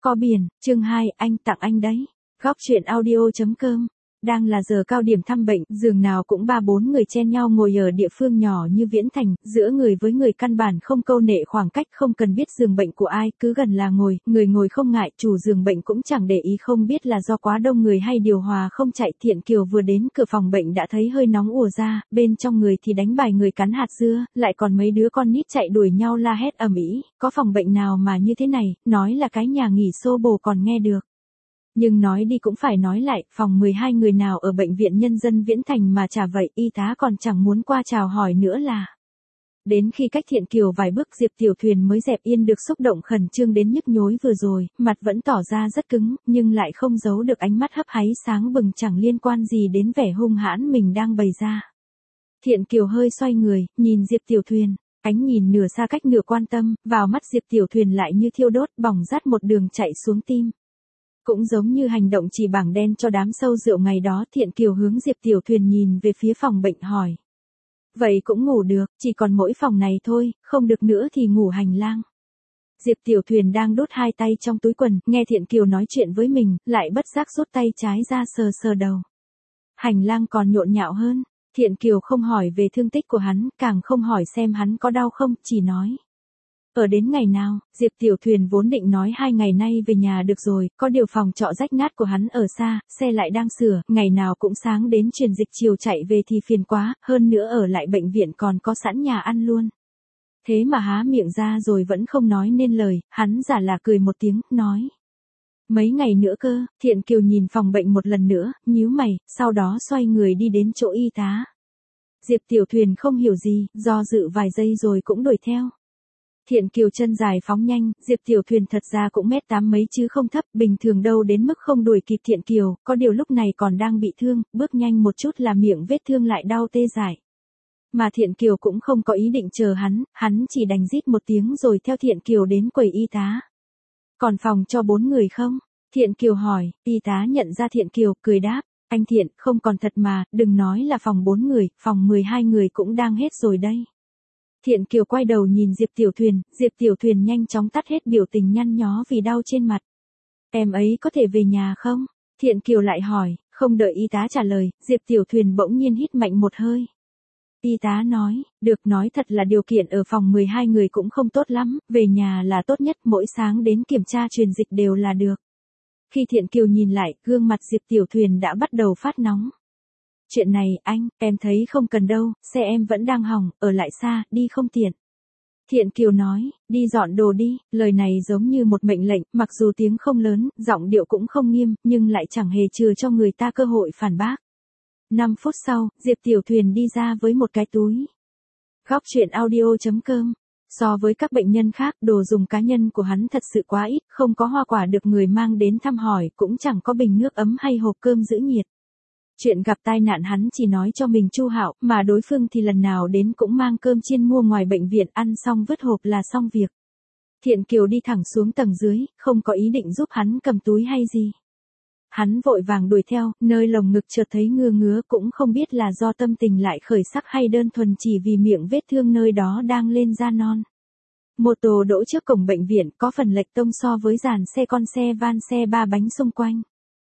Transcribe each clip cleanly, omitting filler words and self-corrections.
Có biển, chương 2, anh tặng anh đấy. Góc truyện audio.com. Đang là giờ cao điểm thăm bệnh, giường nào cũng 3-4 người chen nhau ngồi ở địa phương nhỏ như Viễn Thành, giữa người với người căn bản không câu nệ khoảng cách, không cần biết giường bệnh của ai, cứ gần là ngồi, người ngồi không ngại, chủ giường bệnh cũng chẳng để ý, không biết là do quá đông người hay điều hòa không chạy. Thiện Kiều vừa đến cửa phòng bệnh đã thấy hơi nóng ùa ra, bên trong người thì đánh bài người cắn hạt dưa, lại còn mấy đứa con nít chạy đuổi nhau la hét ầm ĩ, có phòng bệnh nào mà như thế này, nói là cái nhà nghỉ xô bồ còn nghe được. Nhưng nói đi cũng phải nói lại, phòng 12 người nào ở bệnh viện nhân dân Viễn Thành mà chả vậy, y tá còn chẳng muốn qua chào hỏi nữa là. Đến khi cách Thiện Kiều vài bước, Diệp Tiểu Thuyền mới dẹp yên được xúc động khẩn trương đến nhức nhối vừa rồi, mặt vẫn tỏ ra rất cứng, nhưng lại không giấu được ánh mắt hấp háy sáng bừng, chẳng liên quan gì đến vẻ hung hãn mình đang bày ra. Thiện Kiều hơi xoay người, nhìn Diệp Tiểu Thuyền, ánh nhìn nửa xa cách nửa quan tâm, vào mắt Diệp Tiểu Thuyền lại như thiêu đốt, bỏng rát một đường chạy xuống tim. Cũng giống như hành động chỉ bảng đen cho đám sâu rượu ngày đó, Thiện Kiều hướng Diệp Tiểu Thuyền nhìn về phía phòng bệnh hỏi. Vậy cũng ngủ được, chỉ còn mỗi phòng này thôi, không được nữa thì ngủ hành lang. Diệp Tiểu Thuyền đang đút hai tay trong túi quần, nghe Thiện Kiều nói chuyện với mình, lại bất giác rút tay trái ra sờ sờ đầu. Hành lang còn nhộn nhạo hơn, Thiện Kiều không hỏi về thương tích của hắn, càng không hỏi xem hắn có đau không, chỉ nói. Ở đến ngày nào, Diệp Tiểu Thuyền vốn định nói 2 ngày nay về nhà được rồi, có điều phòng trọ rách nát của hắn ở xa, xe lại đang sửa, ngày nào cũng sáng đến truyền dịch chiều chạy về thì phiền quá, hơn nữa ở lại bệnh viện còn có sẵn nhà ăn luôn. Thế mà há miệng ra rồi vẫn không nói nên lời, hắn giả là cười một tiếng, nói. Mấy ngày nữa cơ. Thiện Kiều nhìn phòng bệnh một lần nữa, nhíu mày, sau đó xoay người đi đến chỗ y tá. Diệp Tiểu Thuyền không hiểu gì, do dự vài giây rồi cũng đuổi theo. Thiện Kiều chân dài phóng nhanh, Diệp Tiểu Thuyền thật ra cũng 1m8 mấy chứ không thấp, bình thường đâu đến mức không đuổi kịp Thiện Kiều, có điều lúc này còn đang bị thương, bước nhanh một chút là miệng vết thương lại đau tê dại. Mà Thiện Kiều cũng không có ý định chờ hắn chỉ đành rít một tiếng rồi theo Thiện Kiều đến quầy y tá. Còn phòng cho 4 người không? Thiện Kiều hỏi, y tá nhận ra Thiện Kiều, cười đáp, anh Thiện, không còn thật mà, đừng nói là phòng 4 người, phòng 12 người cũng đang hết rồi đây. Thiện Kiều quay đầu nhìn Diệp Tiểu Thuyền nhanh chóng tắt hết biểu tình nhăn nhó vì đau trên mặt. Em ấy có thể về nhà không? Thiện Kiều lại hỏi, không đợi y tá trả lời, Diệp Tiểu Thuyền bỗng nhiên hít mạnh một hơi. Y tá nói, được, nói thật là điều kiện ở phòng 12 người cũng không tốt lắm, về nhà là tốt nhất, mỗi sáng đến kiểm tra truyền dịch đều là được. Khi Thiện Kiều nhìn lại, gương mặt Diệp Tiểu Thuyền đã bắt đầu phát nóng. Chuyện này, anh, em thấy không cần đâu, xe em vẫn đang hỏng, ở lại xa, đi không tiện. Thiện Kiều nói, đi dọn đồ đi, lời này giống như một mệnh lệnh, mặc dù tiếng không lớn, giọng điệu cũng không nghiêm, nhưng lại chẳng hề chừa cho người ta cơ hội phản bác. 5 phút sau, Diệp Tiểu Thuyền đi ra với một cái túi. Góc truyện audio.com. So với các bệnh nhân khác, đồ dùng cá nhân của hắn thật sự quá ít, không có hoa quả được người mang đến thăm hỏi, cũng chẳng có bình nước ấm hay hộp cơm giữ nhiệt. Chuyện gặp tai nạn hắn chỉ nói cho mình Chu Hạo, mà đối phương thì lần nào đến cũng mang cơm chiên mua ngoài bệnh viện, ăn xong vứt hộp là xong việc. Thiện Kiều đi thẳng xuống tầng dưới, không có ý định giúp hắn cầm túi hay gì. Hắn vội vàng đuổi theo, nơi lồng ngực chợt thấy ngứa ngứa, cũng không biết là do tâm tình lại khởi sắc hay đơn thuần chỉ vì miệng vết thương nơi đó đang lên da non. Mô tô đỗ trước cổng bệnh viện, có phần lệch tông so với dàn xe con, xe van, xe 3 bánh xung quanh.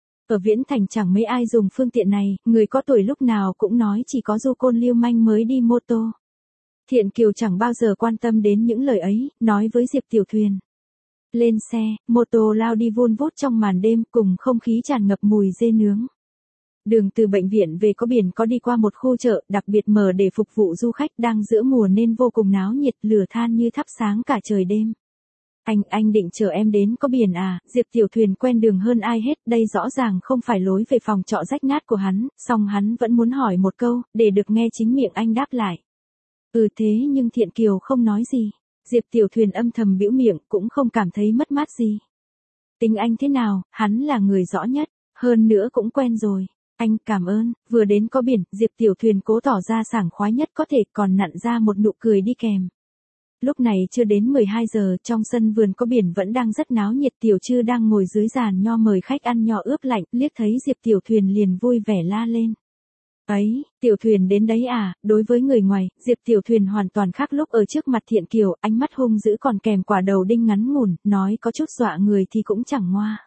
Ở Viễn Thành chẳng mấy ai dùng phương tiện này, người có tuổi lúc nào cũng nói chỉ có du côn lưu manh mới đi mô tô. Thiện Kiều chẳng bao giờ quan tâm đến những lời ấy, nói với Diệp Tiểu Thuyền. Lên xe, mô tô lao đi vun vút trong màn đêm, cùng không khí tràn ngập mùi dê nướng. Đường từ bệnh viện về có biển, có đi qua một khu chợ đặc biệt mở để phục vụ du khách, đang giữa mùa nên vô cùng náo nhiệt, lửa than như thắp sáng cả trời đêm. Anh định chờ em đến có biển à? Diệp Tiểu Thuyền quen đường hơn ai hết, đây rõ ràng không phải lối về phòng trọ rách nát của hắn, song hắn vẫn muốn hỏi một câu, để được nghe chính miệng anh đáp lại. Thế nhưng Thiện Kiều không nói gì. Diệp Tiểu Thuyền âm thầm bĩu miệng, cũng không cảm thấy mất mát gì. Tính anh thế nào, hắn là người rõ nhất, hơn nữa cũng quen rồi. Anh cảm ơn. Vừa đến có biển, Diệp Tiểu Thuyền cố tỏ ra sảng khoái nhất có thể, còn nặn ra một nụ cười đi kèm. Lúc này chưa đến 12 giờ, trong sân vườn có biển vẫn đang rất náo nhiệt, Tiểu Trư đang ngồi dưới giàn nho mời khách ăn nho ướp lạnh, liếc thấy Diệp Tiểu Thuyền liền vui vẻ la lên. Ấy, Tiểu Thuyền đến đấy à, đối với người ngoài, Diệp Tiểu Thuyền hoàn toàn khác lúc ở trước mặt Thiện Kiều, ánh mắt hung dữ còn kèm quả đầu đinh ngắn ngủn, nói có chút dọa người thì cũng chẳng ngoa.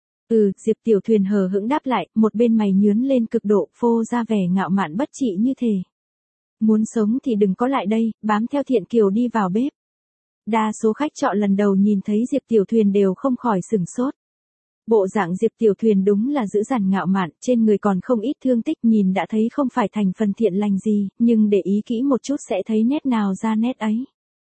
Diệp Tiểu Thuyền hờ hững đáp lại, một bên mày nhướn lên cực độ, phô ra vẻ ngạo mạn bất trị như thể. Muốn sống thì đừng có lại đây, bám theo Thiện Kiều đi vào bếp. Đa số khách trọ lần đầu nhìn thấy Diệp Tiểu Thuyền đều không khỏi sửng sốt. Bộ dạng Diệp Tiểu Thuyền đúng là dữ dằn ngạo mạn, trên người còn không ít thương tích, nhìn đã thấy không phải thành phần thiện lành gì, nhưng để ý kỹ một chút sẽ thấy nét nào ra nét ấy.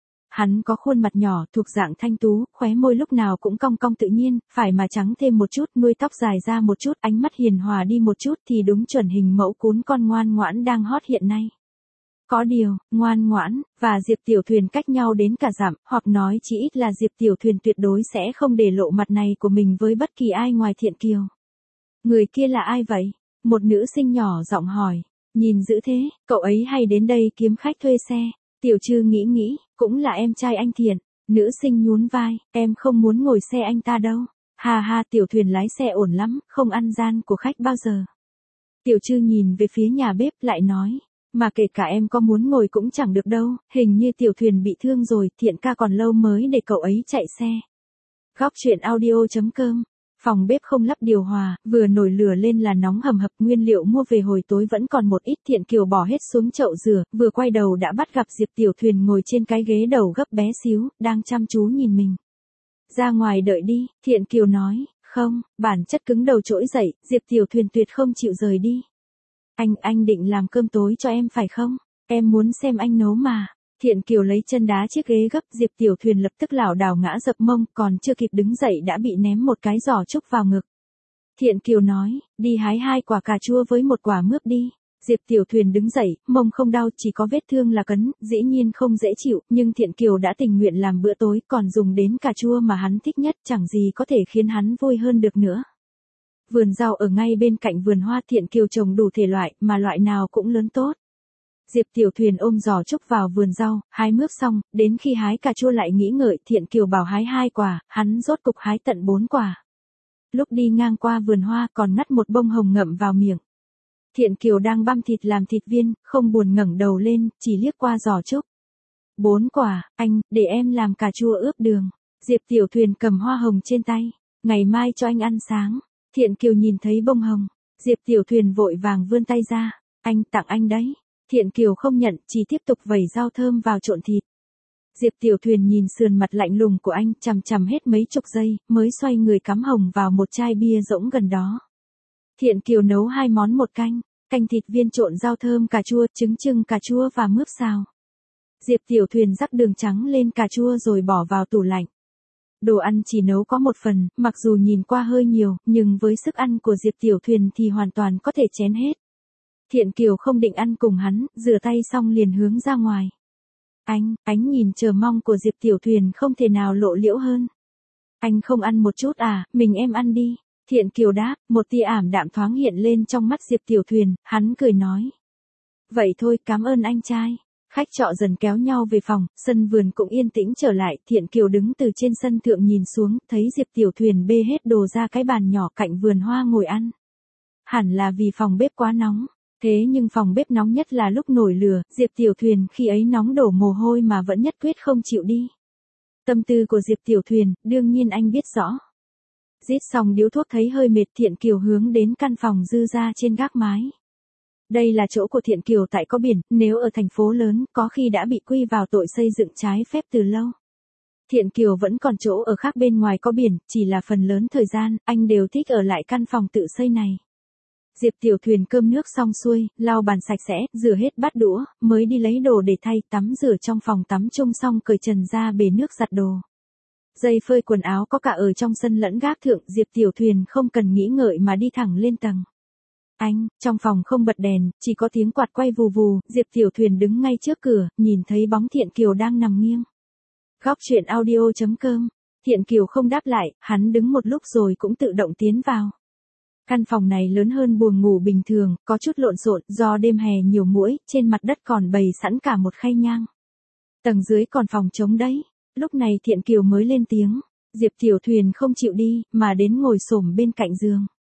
Hắn có khuôn mặt nhỏ, thuộc dạng thanh tú, khóe môi lúc nào cũng cong cong tự nhiên, phải mà trắng thêm một chút, nuôi tóc dài ra một chút, ánh mắt hiền hòa đi một chút thì đúng chuẩn hình mẫu cún con ngoan ngoãn đang hot hiện nay. Có điều, ngoan ngoãn, và Diệp Tiểu Thuyền cách nhau đến cả dặm, hoặc nói chỉ ít là Diệp Tiểu Thuyền tuyệt đối sẽ không để lộ mặt này của mình với bất kỳ ai ngoài Thiện Kiều. Người kia là ai vậy? Một nữ sinh nhỏ giọng hỏi. Nhìn dữ thế, cậu ấy hay đến đây kiếm khách thuê xe. Tiểu Trư nghĩ, cũng là em trai anh Thiện. Nữ sinh nhún vai, em không muốn ngồi xe anh ta đâu. Ha ha, Tiểu Thuyền lái xe ổn lắm, không ăn gian của khách bao giờ. Tiểu Trư nhìn về phía nhà bếp lại nói. Mà kể cả em có muốn ngồi cũng chẳng được đâu, hình như Tiểu Thuyền bị thương rồi, Thiện ca còn lâu mới để cậu ấy chạy xe. Góc truyện audio.com. Phòng bếp không lắp điều hòa, vừa nổi lửa lên là nóng hầm hập, nguyên liệu mua về hồi tối vẫn còn một ít. Thiện Kiều bỏ hết xuống chậu rửa, vừa quay đầu đã bắt gặp Diệp Tiểu Thuyền ngồi trên cái ghế đầu gấp bé xíu, đang chăm chú nhìn mình. Ra ngoài đợi đi, Thiện Kiều nói. Không, bản chất cứng đầu trỗi dậy, Diệp Tiểu Thuyền tuyệt không chịu rời đi. Anh định làm cơm tối cho em phải không? Em muốn xem anh nấu mà. Thiện Kiều lấy chân đá chiếc ghế gấp, Diệp Tiểu Thuyền lập tức lảo đảo ngã dập mông, còn chưa kịp đứng dậy đã bị ném một cái giỏ trúc vào ngực. Thiện Kiều nói, đi hái 2 quả cà chua với 1 quả mướp đi. Diệp Tiểu Thuyền đứng dậy, mông không đau, chỉ có vết thương là cấn, dĩ nhiên không dễ chịu, nhưng Thiện Kiều đã tình nguyện làm bữa tối, còn dùng đến cà chua mà hắn thích nhất, chẳng gì có thể khiến hắn vui hơn được nữa. Vườn rau ở ngay bên cạnh vườn hoa, Thiện Kiều trồng đủ thể loại, mà loại nào cũng lớn tốt. Diệp Tiểu Thuyền ôm giỏ trúc vào vườn rau, hái mướp xong, đến khi hái cà chua lại nghĩ ngợi, Thiện Kiều bảo hái 2 quả, hắn rốt cục hái tận 4 quả. Lúc đi ngang qua vườn hoa còn ngắt một bông hồng ngậm vào miệng. Thiện Kiều đang băm thịt làm thịt viên, không buồn ngẩng đầu lên, chỉ liếc qua giỏ trúc. 4 quả, anh, để em làm cà chua ướp đường. Diệp Tiểu Thuyền cầm hoa hồng trên tay, ngày mai cho anh ăn sáng. Thiện Kiều nhìn thấy bông hồng, Diệp Tiểu Thuyền vội vàng vươn tay ra, anh tặng anh đấy. Thiện Kiều không nhận, chỉ tiếp tục vẩy rau thơm vào trộn thịt. Diệp Tiểu Thuyền nhìn sườn mặt lạnh lùng của anh, chằm chằm hết mấy chục giây, mới xoay người cắm hồng vào một chai bia rỗng gần đó. Thiện Kiều nấu 2 món một canh, canh thịt viên trộn rau thơm cà chua, trứng chưng cà chua và mướp xào. Diệp Tiểu Thuyền rắc đường trắng lên cà chua rồi bỏ vào tủ lạnh. Đồ ăn chỉ nấu có 1 phần, mặc dù nhìn qua hơi nhiều, nhưng với sức ăn của Diệp Tiểu Thuyền thì hoàn toàn có thể chén hết. Thiện Kiều không định ăn cùng hắn, rửa tay xong liền hướng ra ngoài. Ánh nhìn chờ mong của Diệp Tiểu Thuyền không thể nào lộ liễu hơn. Anh không ăn một chút à, mình em ăn đi. Thiện Kiều đáp, một tia ảm đạm thoáng hiện lên trong mắt Diệp Tiểu Thuyền, hắn cười nói. Vậy thôi, cảm ơn anh trai. Khách trọ dần kéo nhau về phòng, sân vườn cũng yên tĩnh trở lại, Thiện Kiều đứng từ trên sân thượng nhìn xuống, thấy Diệp Tiểu Thuyền bê hết đồ ra cái bàn nhỏ cạnh vườn hoa ngồi ăn. Hẳn là vì phòng bếp quá nóng. Thế nhưng phòng bếp nóng nhất là lúc nổi lửa, Diệp Tiểu Thuyền khi ấy nóng đổ mồ hôi mà vẫn nhất quyết không chịu đi. Tâm tư của Diệp Tiểu Thuyền, đương nhiên anh biết rõ. Rít xong điếu thuốc thấy hơi mệt, Thiện Kiều hướng đến căn phòng dư ra trên gác mái. Đây là chỗ của Thiện Kiều tại có biển, nếu ở thành phố lớn, có khi đã bị quy vào tội xây dựng trái phép từ lâu. Thiện Kiều vẫn còn chỗ ở khác bên ngoài có biển, chỉ là phần lớn thời gian, anh đều thích ở lại căn phòng tự xây này. Diệp Tiểu Thuyền cơm nước xong xuôi, lau bàn sạch sẽ, rửa hết bát đũa, mới đi lấy đồ để thay, tắm rửa trong phòng tắm chung xong cởi trần ra bể nước giặt đồ. Giày phơi quần áo có cả ở trong sân lẫn gác thượng, Diệp Tiểu Thuyền không cần nghĩ ngợi mà đi thẳng lên tầng. Trong phòng không bật đèn, chỉ có tiếng quạt quay vù vù, Diệp Tiểu Thuyền đứng ngay trước cửa, nhìn thấy bóng Thiện Kiều đang nằm nghiêng. Góc truyện audio.com. Thiện Kiều không đáp lại, hắn đứng một lúc rồi cũng tự động tiến vào. Căn phòng này lớn hơn buồng ngủ bình thường, có chút lộn xộn, do đêm hè nhiều muỗi, trên mặt đất còn bày sẵn cả một khay nhang. Tầng dưới còn phòng trống đấy. Lúc này Thiện Kiều mới lên tiếng, Diệp Tiểu Thuyền không chịu đi, mà đến ngồi xổm bên cạnh giường.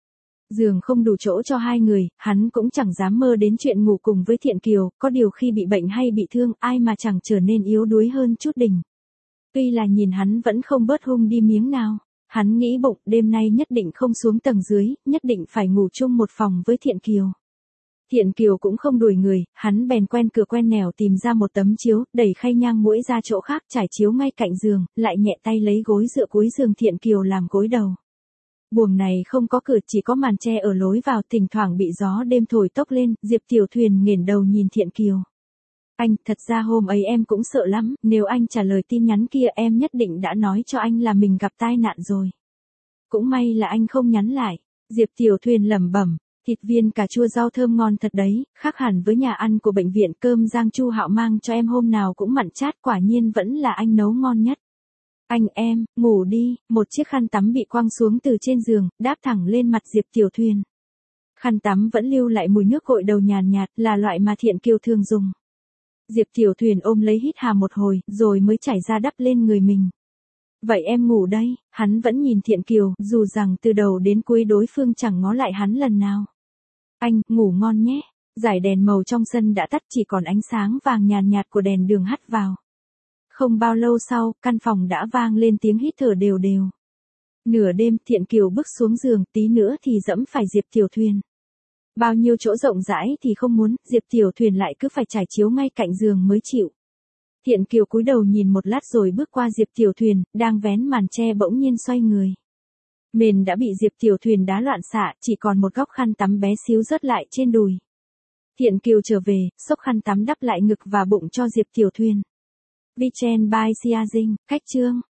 Giường không đủ chỗ cho hai người, hắn cũng chẳng dám mơ đến chuyện ngủ cùng với Thiện Kiều, có điều khi bị bệnh hay bị thương, ai mà chẳng trở nên yếu đuối hơn chút đỉnh. Tuy là nhìn hắn vẫn không bớt hung đi miếng nào. Hắn nghĩ bụng đêm nay nhất định không xuống tầng dưới, nhất định phải ngủ chung một phòng với Thiện Kiều. Thiện Kiều cũng không đuổi người, hắn bèn quen cửa quen nẻo tìm ra một tấm chiếu, đẩy khay nhang muỗi ra chỗ khác trải chiếu ngay cạnh giường, lại nhẹ tay lấy gối dựa cuối giường Thiện Kiều làm gối đầu. Buồng này không có cửa, chỉ có màn che ở lối vào, thỉnh thoảng bị gió đêm thổi tốc lên. Diệp Tiểu Thuyền nghển đầu nhìn Thiện Kiều. Anh, thật ra hôm ấy em cũng sợ lắm, nếu anh trả lời tin nhắn kia em nhất định đã nói cho anh là mình gặp tai nạn rồi. Cũng may là anh không nhắn lại. Diệp Tiểu Thuyền lẩm bẩm, thịt viên cà chua rau thơm ngon thật đấy, khác hẳn với nhà ăn của bệnh viện. Cơm rang Chu Hạo mang cho em hôm nào cũng mặn chát, quả nhiên vẫn là anh nấu ngon nhất. Anh em, ngủ đi. Một chiếc khăn tắm bị quăng xuống từ trên giường, đáp thẳng lên mặt Diệp Tiểu Thuyền. Khăn tắm vẫn lưu lại mùi nước gội đầu nhàn nhạt, là loại mà Thiện Kiều thường dùng. Diệp Tiểu Thuyền ôm lấy hít hà một hồi, rồi mới trải ra đắp lên người mình. Vậy em ngủ đây. Hắn vẫn nhìn Thiện Kiều, dù rằng từ đầu đến cuối đối phương chẳng ngó lại hắn lần nào. Anh, ngủ ngon nhé. Dải đèn màu trong sân đã tắt, chỉ còn ánh sáng vàng nhàn nhạt của đèn đường hắt vào. Không bao lâu sau, căn phòng đã vang lên tiếng hít thở đều đều. Nửa đêm, Thiện Kiều bước xuống giường, tí nữa thì dẫm phải Diệp Tiểu Thuyền. Bao nhiêu chỗ rộng rãi thì không muốn, Diệp Tiểu Thuyền lại cứ phải trải chiếu ngay cạnh giường mới chịu. Thiện Kiều cúi đầu nhìn một lát rồi bước qua Diệp Tiểu Thuyền, đang vén màn che bỗng nhiên xoay người. Mền đã bị Diệp Tiểu Thuyền đá loạn xạ, chỉ còn một góc khăn tắm bé xíu rớt lại trên đùi. Thiện Kiều trở về, xốc khăn tắm đắp lại ngực và bụng cho Diệp Tiểu Thuyền. Vichen by Sia Dinh, cách chương.